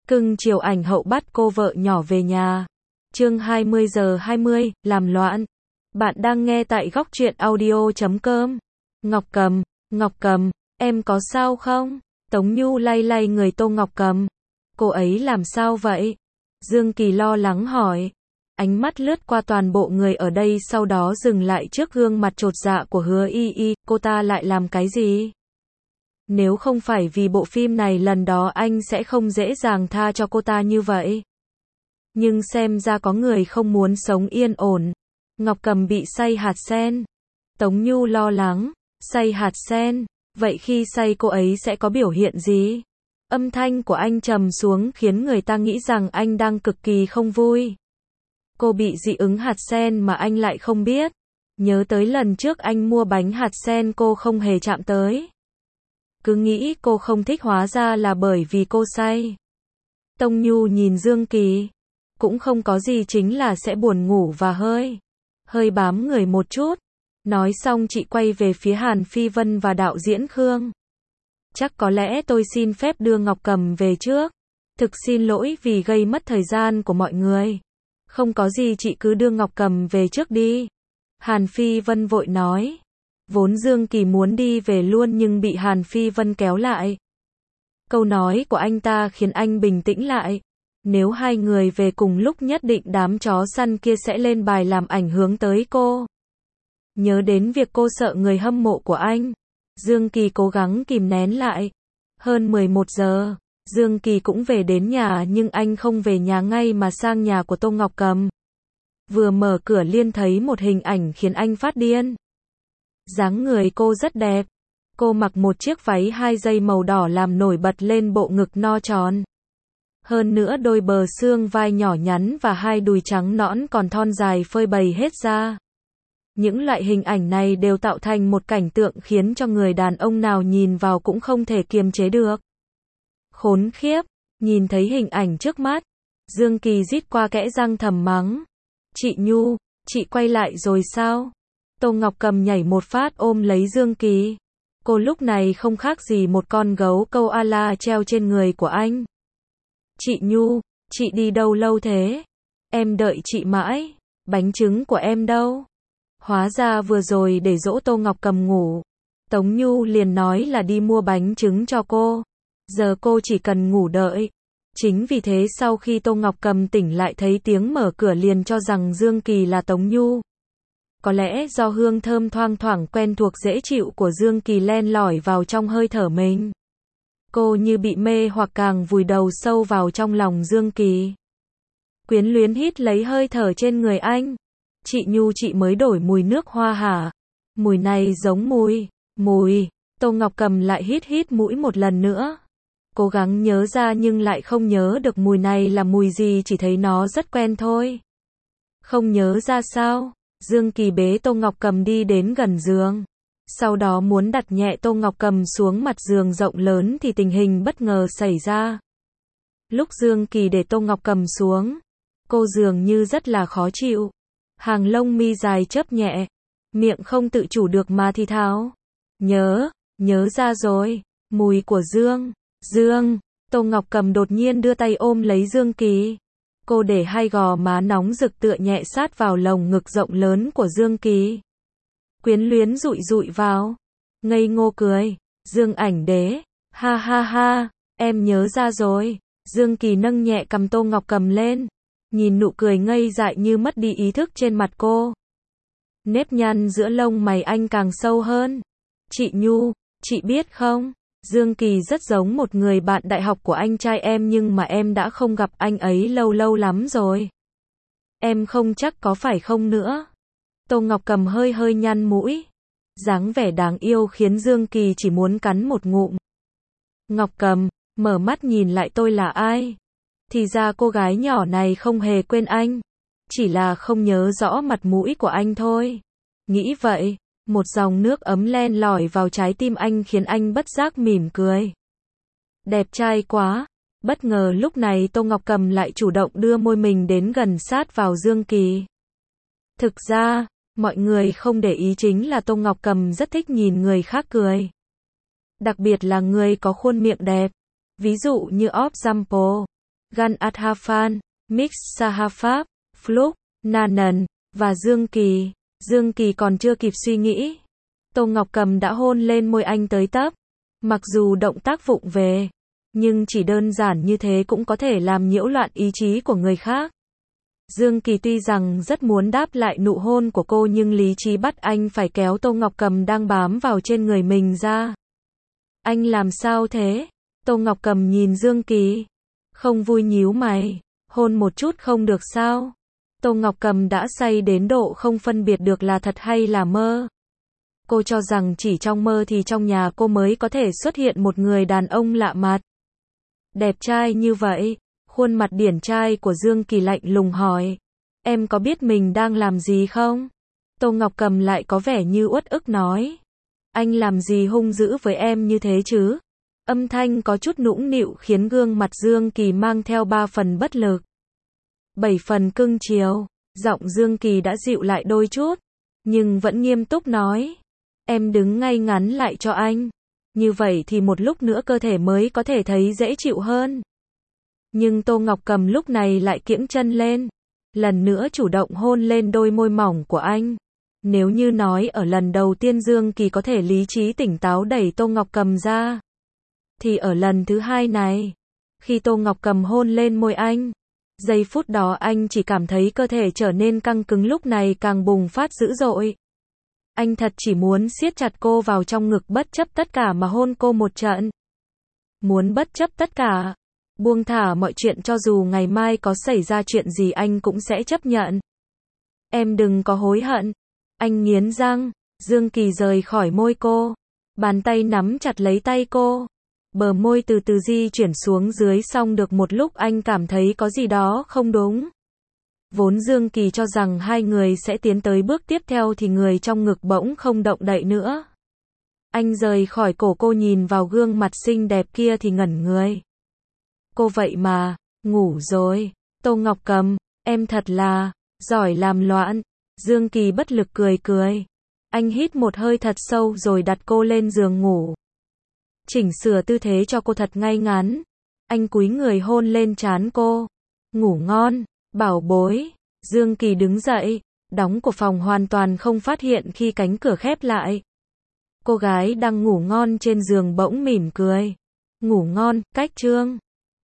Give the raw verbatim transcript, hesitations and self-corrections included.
Cưng chiều ảnh hậu bắt cô vợ nhỏ về nhà. Chương hai mươi giờ hai mươi, làm loạn. Bạn đang nghe tại góc truyện audio chấm com. Ngọc Cầm, Ngọc Cầm, em có sao không? Tống Nhu lay lay người Tô Ngọc Cầm. Cô ấy làm sao vậy? Dương Kỳ lo lắng hỏi. Ánh mắt lướt qua toàn bộ người ở đây sau đó dừng lại trước gương mặt chột dạ của Hứa Y Y, cô ta lại làm cái gì? Nếu không phải vì bộ phim này lần đó anh sẽ không dễ dàng tha cho cô ta như vậy. Nhưng xem ra có người không muốn sống yên ổn. Ngọc Cầm bị say hạt sen. Tống Nhu lo lắng, say hạt sen, vậy khi say cô ấy sẽ có biểu hiện gì? Âm thanh của anh trầm xuống khiến người ta nghĩ rằng anh đang cực kỳ không vui. Cô bị dị ứng hạt sen mà anh lại không biết. Nhớ tới lần trước anh mua bánh hạt sen cô không hề chạm tới. Cứ nghĩ cô không thích hóa ra là bởi vì cô say. Tống Nhu nhìn Dương Kỳ. Cũng không có gì, chính là sẽ buồn ngủ và hơi. Hơi bám người một chút. Nói xong chị quay về phía Hàn Phi Vân và đạo diễn Khương. Chắc có lẽ tôi xin phép đưa Ngọc Cầm về trước. Thực xin lỗi vì gây mất thời gian của mọi người. Không có gì, chị cứ đưa Ngọc Cầm về trước đi. Hàn Phi Vân vội nói. Vốn Dương Kỳ muốn đi về luôn nhưng bị Hàn Phi Vân kéo lại. Câu nói của anh ta khiến anh bình tĩnh lại. Nếu hai người về cùng lúc nhất định đám chó săn kia sẽ lên bài làm ảnh hưởng tới cô. Nhớ đến việc cô sợ người hâm mộ của anh. Dương Kỳ cố gắng kìm nén lại. Hơn mười một giờ, Dương Kỳ cũng về đến nhà nhưng anh không về nhà ngay mà sang nhà của Tô Ngọc Cầm. Vừa mở cửa liền thấy một hình ảnh khiến anh phát điên. Dáng người cô rất đẹp. Cô mặc một chiếc váy hai dây màu đỏ làm nổi bật lên bộ ngực no tròn. Hơn nữa đôi bờ xương vai nhỏ nhắn và hai đùi trắng nõn còn thon dài phơi bày hết ra. Những loại hình ảnh này đều tạo thành một cảnh tượng khiến cho người đàn ông nào nhìn vào cũng không thể kiềm chế được. Khốn khiếp, nhìn thấy hình ảnh trước mắt, Dương Kỳ rít qua kẽ răng thầm mắng. Chị Nhu, chị quay lại rồi sao? Tô Ngọc Cầm nhảy một phát ôm lấy Dương Kỳ. Cô lúc này không khác gì một con gấu câu a-la treo trên người của anh. Chị Nhu, chị đi đâu lâu thế? Em đợi chị mãi, bánh trứng của em đâu? Hóa ra vừa rồi để dỗ Tô Ngọc Cầm ngủ, Tống Nhu liền nói là đi mua bánh trứng cho cô. Giờ cô chỉ cần ngủ đợi. Chính vì thế sau khi Tô Ngọc Cầm tỉnh lại thấy tiếng mở cửa liền cho rằng Dương Kỳ là Tống Nhu. Có lẽ do hương thơm thoang thoảng quen thuộc dễ chịu của Dương Kỳ len lỏi vào trong hơi thở mình. Cô như bị mê hoặc càng vùi đầu sâu vào trong lòng Dương Kỳ. Quyến luyến hít lấy hơi thở trên người anh. Chị Nhu, chị mới đổi mùi nước hoa hả? Mùi này giống mùi, mùi. Tô Ngọc Cầm lại hít hít mũi một lần nữa. Cố gắng nhớ ra nhưng lại không nhớ được mùi này là mùi gì, chỉ thấy nó rất quen thôi. Không nhớ ra sao? Dương Kỳ bế Tô Ngọc Cầm đi đến gần giường. Sau đó muốn đặt nhẹ Tô Ngọc Cầm xuống mặt giường rộng lớn thì tình hình bất ngờ xảy ra. Lúc Dương Kỳ để Tô Ngọc Cầm xuống, cô dường như rất là khó chịu. Hàng lông mi dài chớp nhẹ, miệng không tự chủ được mà thì thào. Nhớ, nhớ ra rồi, mùi của Dương, Dương. Tô Ngọc Cầm đột nhiên đưa tay ôm lấy Dương Kỳ. Cô để hai gò má nóng rực tựa nhẹ sát vào lồng ngực rộng lớn của Dương Kỳ. Quyến luyến dụi dụi vào. Ngây ngô cười. Dương Ảnh Đế. Ha ha ha, em nhớ ra rồi. Dương Kỳ nâng nhẹ cằm Tô Ngọc Cầm lên. Nhìn nụ cười ngây dại như mất đi ý thức trên mặt cô. Nếp nhăn giữa lông mày anh càng sâu hơn. Chị Nhu, chị biết không? Dương Kỳ rất giống một người bạn đại học của anh trai em nhưng mà em đã không gặp anh ấy lâu lâu lắm rồi. Em không chắc có phải không nữa. Tô Ngọc Cầm hơi hơi nhăn mũi. Dáng vẻ đáng yêu khiến Dương Kỳ chỉ muốn cắn một ngụm. Ngọc Cầm, mở mắt nhìn lại tôi là ai? Thì ra cô gái nhỏ này không hề quên anh. Chỉ là không nhớ rõ mặt mũi của anh thôi. Nghĩ vậy, một dòng nước ấm len lỏi vào trái tim anh khiến anh bất giác mỉm cười. Đẹp trai quá. Bất ngờ lúc này Tô Ngọc Cầm lại chủ động đưa môi mình đến gần sát vào Dương Kỳ. Thực ra, mọi người không để ý chính là Tô Ngọc Cầm rất thích nhìn người khác cười. Đặc biệt là người có khuôn miệng đẹp. Ví dụ như example, Gan Adhafan, Mix Sahafab, Fluk, Nanan, và Dương Kỳ. Dương Kỳ còn chưa kịp suy nghĩ. Tô Ngọc Cầm đã hôn lên môi anh tới tấp. Mặc dù động tác vụng về, nhưng chỉ đơn giản như thế cũng có thể làm nhiễu loạn ý chí của người khác. Dương Kỳ tuy rằng rất muốn đáp lại nụ hôn của cô nhưng lý trí bắt anh phải kéo Tô Ngọc Cầm đang bám vào trên người mình ra. Anh làm sao thế? Tô Ngọc Cầm nhìn Dương Kỳ. Không vui nhíu mày. Hôn một chút không được sao? Tô Ngọc Cầm đã say đến độ không phân biệt được là thật hay là mơ. Cô cho rằng chỉ trong mơ thì trong nhà cô mới có thể xuất hiện một người đàn ông lạ mặt. Đẹp trai như vậy. Khuôn mặt điển trai của Dương Kỳ lạnh lùng hỏi. Em có biết mình đang làm gì không? Tô Ngọc Cầm lại có vẻ như uất ức nói. Anh làm gì hung dữ với em như thế chứ? Âm thanh có chút nũng nịu khiến gương mặt Dương Kỳ mang theo ba phần bất lực. Bảy phần cưng chiều. Giọng Dương Kỳ đã dịu lại đôi chút. Nhưng vẫn nghiêm túc nói. Em đứng ngay ngắn lại cho anh. Như vậy thì một lúc nữa cơ thể mới có thể thấy dễ chịu hơn. Nhưng Tô Ngọc Cầm lúc này lại kiễng chân lên. Lần nữa chủ động hôn lên đôi môi mỏng của anh. Nếu như nói ở lần đầu tiên Dương Kỳ có thể lý trí tỉnh táo đẩy Tô Ngọc Cầm ra, thì ở lần thứ hai này, khi Tô Ngọc Cầm hôn lên môi anh, giây phút đó anh chỉ cảm thấy cơ thể trở nên căng cứng, lúc này càng bùng phát dữ dội. Anh thật chỉ muốn siết chặt cô vào trong ngực bất chấp tất cả mà hôn cô một trận. Muốn bất chấp tất cả, buông thả mọi chuyện, cho dù ngày mai có xảy ra chuyện gì anh cũng sẽ chấp nhận. Em đừng có hối hận. Anh nghiến răng. Dương Kỳ rời khỏi môi cô. Bàn tay nắm chặt lấy tay cô. Bờ môi từ từ di chuyển xuống dưới, xong được một lúc anh cảm thấy có gì đó không đúng. Vốn Dương Kỳ cho rằng hai người sẽ tiến tới bước tiếp theo thì người trong ngực bỗng không động đậy nữa. Anh rời khỏi cổ cô, nhìn vào gương mặt xinh đẹp kia thì ngẩn người. Cô vậy mà, ngủ rồi. Tô Ngọc Cầm, em thật là giỏi làm loạn. Dương Kỳ bất lực cười cười. Anh hít một hơi thật sâu rồi đặt cô lên giường ngủ. Chỉnh sửa tư thế cho cô thật ngay ngắn. Anh cúi người hôn lên trán cô. Ngủ ngon, bảo bối. Dương Kỳ đứng dậy, đóng của phòng hoàn toàn không phát hiện khi cánh cửa khép lại. Cô gái đang ngủ ngon trên giường bỗng mỉm cười. Ngủ ngon, cách trương.